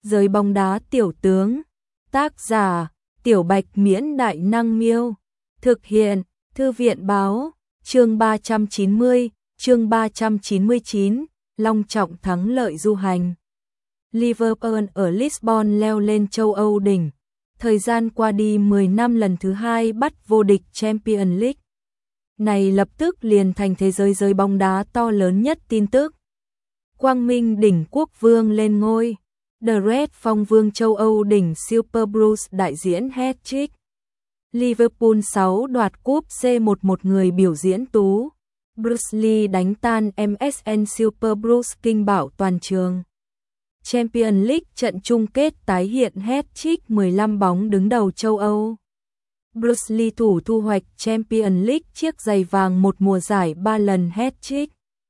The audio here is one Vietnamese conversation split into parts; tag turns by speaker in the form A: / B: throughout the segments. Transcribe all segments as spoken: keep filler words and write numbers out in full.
A: Giới bóng đá tiểu tướng. Tác giả: Tiểu Bạch Miễn Đại Năng Miêu. Thực hiện: Thư viện báo. Chương ba trăm chín mươi, chương ba trăm chín mươi chín, long trọng thắng lợi du hành. Liverpool ở Lisbon leo lên châu Âu đỉnh. Thời gian qua đi mười năm lần thứ hai bắt vô địch Champions League. Này lập tức liền thành thế giới giới bóng đá to lớn nhất tin tức. Quang Minh đỉnh quốc vương lên ngôi. The Red phong vương châu Âu đỉnh Super Bruce đại diễn hat-trick. Liverpool sáu đoạt cúp C một một người biểu diễn tú. Bruce Lee đánh tan em ét en Super Bruce kinh bạo toàn trường. Champions League trận chung kết tái hiện hat-trick mười lăm bóng đứng đầu châu Âu. Bruce Lee thủ thu hoạch Champions League chiếc giày vàng một mùa giải ba lần hat-trick.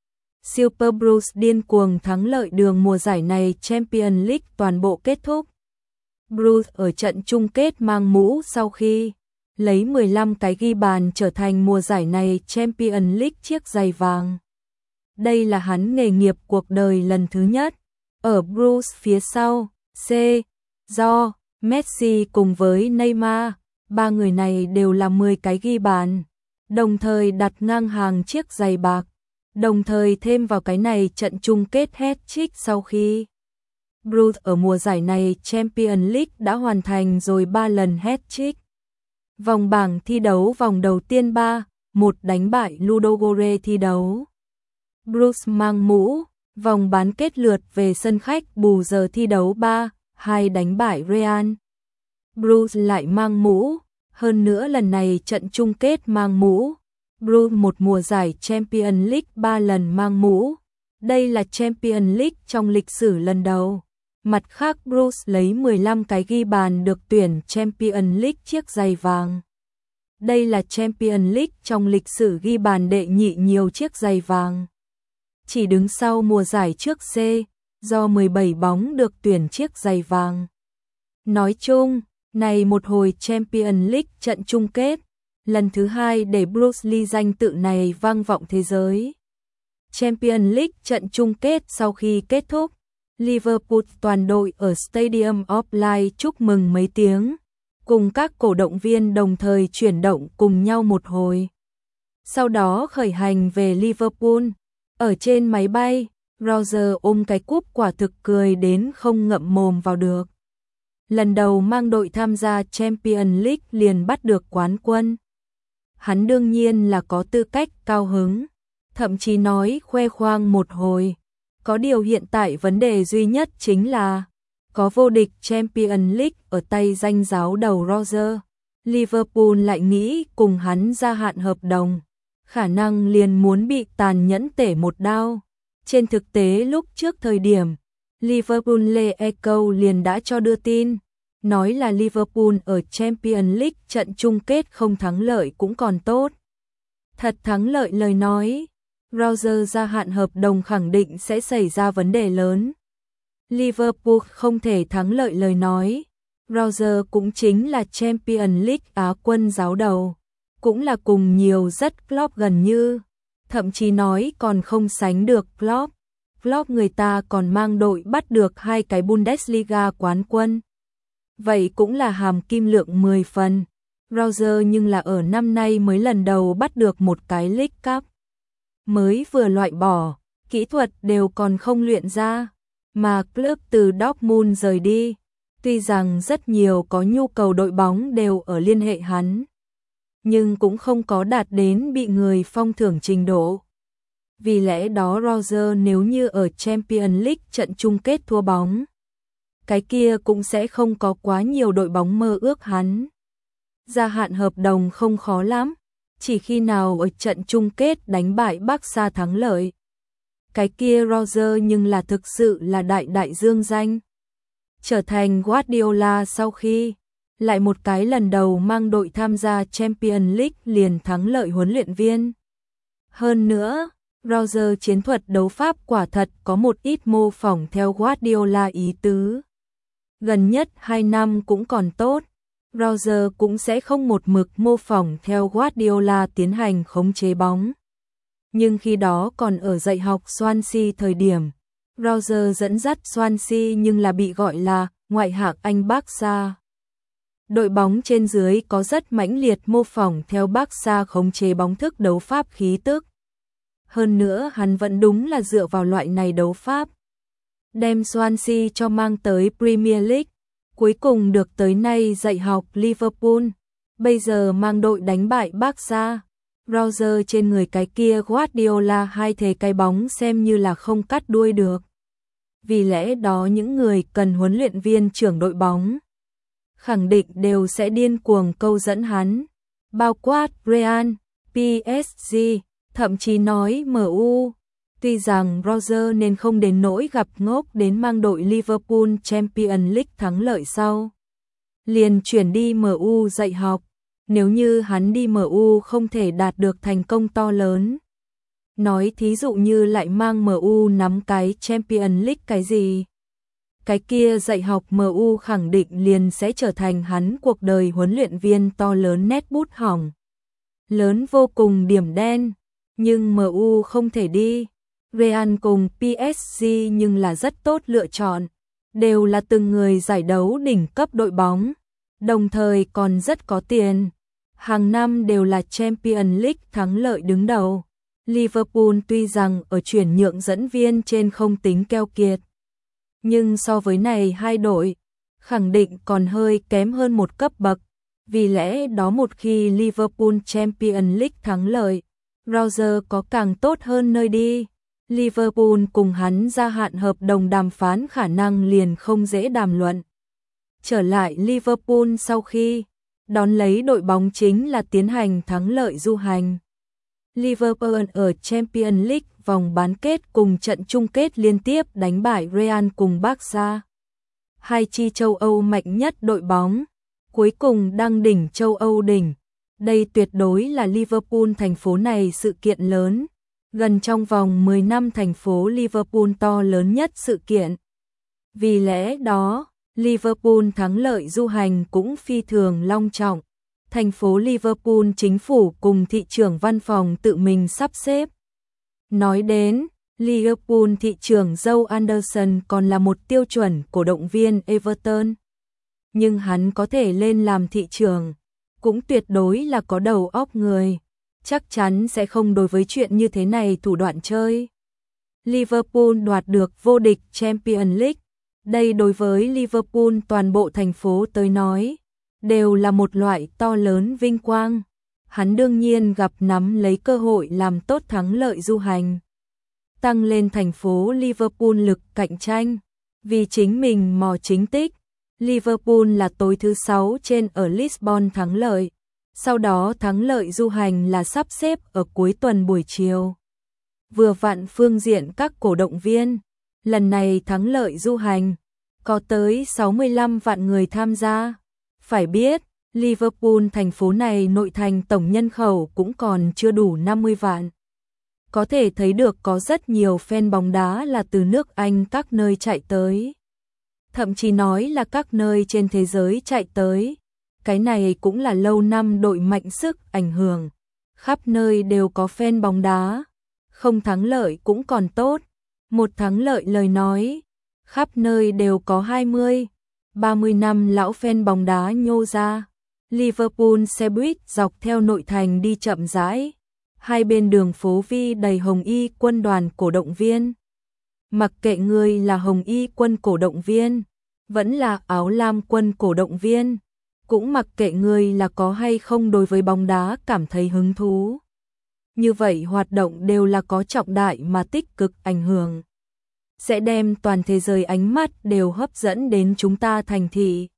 A: Super Bruce điên cuồng thắng lợi đường mùa giải này Champions League toàn bộ kết thúc. Bruce ở trận chung kết mang mũ sau khi lấy mười lăm cái ghi bàn trở thành mùa giải này Champions League chiếc giày vàng. Đây là hắn nghề nghiệp cuộc đời lần thứ nhất. Ở Bruce phía sau, C, do, Messi cùng với Neymar, ba người này đều là mười cái ghi bàn, đồng thời đặt ngang hàng chiếc giày bạc, đồng thời thêm vào cái này trận chung kết hat-trick sau khi Bruce ở mùa giải này Champions League đã hoàn thành rồi ba lần hat-trick. Vòng bảng thi đấu vòng đầu tiên ba một đánh bại Ludogorets thi đấu. Bruce mang mũ, vòng bán kết lượt về sân khách bù giờ thi đấu ba hai đánh bại Real. Bruce lại mang mũ, hơn nữa lần này trận chung kết mang mũ. Bruce một mùa giải Champions League ba lần mang mũ. Đây là Champions League trong lịch sử lần đầu. Mặt khác Bruce lấy mười lăm cái ghi bàn được tuyển Champions League chiếc giày vàng. Đây là Champions League trong lịch sử ghi bàn đệ nhị nhiều chiếc giày vàng. Chỉ đứng sau mùa giải trước C, do mười bảy bóng được tuyển chiếc giày vàng. Nói chung, này một hồi Champions League trận chung kết, lần thứ hai để Bruce Lee danh tự này vang vọng thế giới. Champions League trận chung kết sau khi kết thúc, Liverpool toàn đội ở Stadium of Light chúc mừng mấy tiếng, cùng các cổ động viên đồng thời chuyển động cùng nhau một hồi. Sau đó khởi hành về Liverpool. Ở trên máy bay, Roger ôm cái cúp quả thực cười đến không ngậm mồm vào được. Lần đầu mang đội tham gia Champions League liền bắt được quán quân. Hắn đương nhiên là có tư cách cao hứng, thậm chí nói khoe khoang một hồi. Có điều hiện tại vấn đề duy nhất chính là có vô địch Champions League ở tay danh giáo đầu Roger. Liverpool lại nghĩ cùng hắn gia hạn hợp đồng, khả năng liền muốn bị tàn nhẫn tể một đao. Trên thực tế lúc trước thời điểm, Liverpool Le Echo liền đã cho đưa tin, nói là Liverpool ở Champions League trận chung kết không thắng lợi cũng còn tốt. Thật thắng lợi lời nói, Roger gia hạn hợp đồng khẳng định sẽ xảy ra vấn đề lớn. Liverpool không thể thắng lợi lời nói, Roger cũng chính là Champions League Á quân giáo đầu, cũng là cùng nhiều rất Klopp gần như, thậm chí nói còn không sánh được Klopp. Klopp người ta còn mang đội bắt được hai cái Bundesliga quán quân. Vậy cũng là hàm kim lượng mười phần. Roger nhưng là ở năm nay mới lần đầu bắt được một cái League Cup. Mới vừa loại bỏ, kỹ thuật đều còn không luyện ra, mà club từ Dortmund rời đi. Tuy rằng rất nhiều có nhu cầu đội bóng đều ở liên hệ hắn, nhưng cũng không có đạt đến bị người phong thưởng trình độ. Vì lẽ đó Roger nếu như ở Champions League trận chung kết thua bóng, cái kia cũng sẽ không có quá nhiều đội bóng mơ ước hắn. Gia hạn hợp đồng không khó lắm, chỉ khi nào ở trận chung kết đánh bại Barca thắng lợi. Cái kia Roger nhưng là thực sự là đại đại dương danh. Trở thành Guardiola sau khi lại một cái lần đầu mang đội tham gia Champions League liền thắng lợi huấn luyện viên. Hơn nữa, Roger chiến thuật đấu pháp quả thật có một ít mô phỏng theo Guardiola ý tứ. Gần nhất hai năm cũng còn tốt, Roger cũng sẽ không một mực mô phỏng theo Guardiola tiến hành khống chế bóng. Nhưng khi đó còn ở dạy học Swansea thời điểm, Roger dẫn dắt Swansea nhưng là bị gọi là ngoại hạng Anh Barca. Đội bóng trên dưới có rất mãnh liệt mô phỏng theo Barca khống chế bóng thức đấu pháp khí tức. Hơn nữa hắn vẫn đúng là dựa vào loại này đấu pháp. Đem Swansea cho mang tới Premier League, cuối cùng được tới nay dạy học Liverpool, bây giờ mang đội đánh bại Barca. Roger trên người cái kia Guardiola hai thế cái bóng xem như là không cắt đuôi được. Vì lẽ đó những người cần huấn luyện viên trưởng đội bóng khẳng định đều sẽ điên cuồng câu dẫn hắn, bao quát Real, pê ét giê, thậm chí nói em u. Tuy rằng Roger nên không đến nỗi gặp ngốc đến mang đội Liverpool Champions League thắng lợi sau, liền chuyển đi em u dạy học, nếu như hắn đi em u không thể đạt được thành công to lớn. Nói thí dụ như lại mang em u nắm cái Champions League cái gì, cái kia dạy học em u khẳng định liền sẽ trở thành hắn cuộc đời huấn luyện viên to lớn nét bút hỏng. Lớn vô cùng điểm đen, nhưng em u không thể đi. Real cùng pê ét giê nhưng là rất tốt lựa chọn, đều là từng người giải đấu đỉnh cấp đội bóng, đồng thời còn rất có tiền. Hàng năm đều là Champions League thắng lợi đứng đầu. Liverpool tuy rằng ở chuyển nhượng dẫn viên trên không tính keo kiệt, nhưng so với này hai đội, khẳng định còn hơi kém hơn một cấp bậc. Vì lẽ đó một khi Liverpool Champions League thắng lợi, Roger có càng tốt hơn nơi đi. Liverpool cùng hắn gia hạn hợp đồng đàm phán khả năng liền không dễ đàm luận. Trở lại Liverpool sau khi đón lấy đội bóng chính là tiến hành thắng lợi du hành. Liverpool ở Champions League vòng bán kết cùng trận chung kết liên tiếp đánh bại Real cùng Barca, hai chi châu Âu mạnh nhất đội bóng, cuối cùng đăng đỉnh châu Âu đỉnh. Đây tuyệt đối là Liverpool thành phố này sự kiện lớn, gần trong vòng mười năm thành phố Liverpool to lớn nhất sự kiện. Vì lẽ đó, Liverpool thắng lợi du hành cũng phi thường long trọng. Thành phố Liverpool chính phủ cùng thị trưởng văn phòng tự mình sắp xếp. Nói đến, Liverpool thị trưởng Joe Anderson còn là một tiêu chuẩn cổ động viên Everton. Nhưng hắn có thể lên làm thị trưởng, cũng tuyệt đối là có đầu óc người. Chắc chắn sẽ không đối với chuyện như thế này thủ đoạn chơi. Liverpool đoạt được vô địch Champions League. Đây đối với Liverpool toàn bộ thành phố tới nói, đều là một loại to lớn vinh quang. Hắn đương nhiên gặp nắm lấy cơ hội làm tốt thắng lợi du hành, tăng lên thành phố Liverpool lực cạnh tranh. Vì chính mình mò chính tích, Liverpool là tối thứ sáu trên ở Lisbon thắng lợi. Sau đó thắng lợi du hành là sắp xếp ở cuối tuần buổi chiều. Vừa vặn phương diện các cổ động viên, lần này thắng lợi du hành, có tới sáu mươi lăm vạn người tham gia. Phải biết, Liverpool thành phố này nội thành tổng nhân khẩu cũng còn chưa đủ năm mươi vạn. Có thể thấy được có rất nhiều fan bóng đá là từ nước Anh các nơi chạy tới. Thậm chí nói là các nơi trên thế giới chạy tới. Cái này cũng là lâu năm đội mạnh sức ảnh hưởng. Khắp nơi đều có fan bóng đá. Không thắng lợi cũng còn tốt. Một thắng lợi lời nói. Khắp nơi đều có hai mươi, ba mươi năm lão fan bóng đá nhô ra. Liverpool xe buýt dọc theo nội thành đi chậm rãi. Hai bên đường phố vi đầy hồng y quân đoàn cổ động viên. Mặc kệ người là hồng y quân cổ động viên, vẫn là áo lam quân cổ động viên, cũng mặc kệ người là có hay không đối với bóng đá cảm thấy hứng thú. Như vậy hoạt động đều là có trọng đại mà tích cực ảnh hưởng, sẽ đem toàn thế giới ánh mắt đều hấp dẫn đến chúng ta thành thị.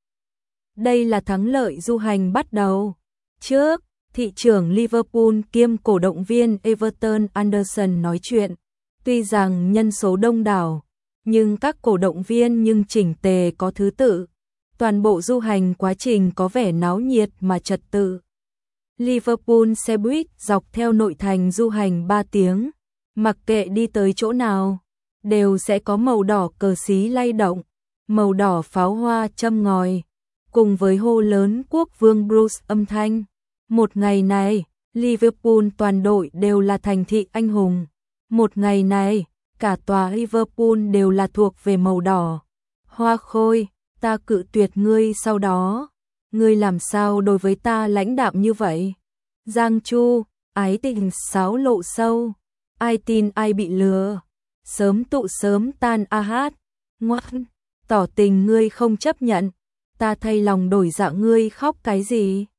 A: Đây là thắng lợi du hành bắt đầu. Trước, thị trưởng Liverpool kiêm cổ động viên Everton Anderson nói chuyện. Tuy rằng nhân số đông đảo, nhưng các cổ động viên nhưng chỉnh tề có thứ tự. Toàn bộ du hành quá trình có vẻ náo nhiệt mà trật tự. Liverpool xe buýt dọc theo nội thành du hành ba tiếng, mặc kệ đi tới chỗ nào, đều sẽ có màu đỏ cờ xí lay động, màu đỏ pháo hoa châm ngòi, cùng với hô lớn quốc vương Bruce âm thanh. Một ngày này, Liverpool toàn đội đều là thành thị anh hùng. Một ngày này, cả tòa Liverpool đều là thuộc về màu đỏ. Hoa Khôi, ta cự tuyệt ngươi sau đó. Ngươi làm sao đối với ta lãnh đạm như vậy? Giang Chu, ái tình sáo lộ sâu. Ai tin ai bị lừa. Sớm tụ sớm tan a hát. Ngoan, tỏ tình ngươi không chấp nhận. Ta thay lòng đổi dạ ngươi khóc cái gì?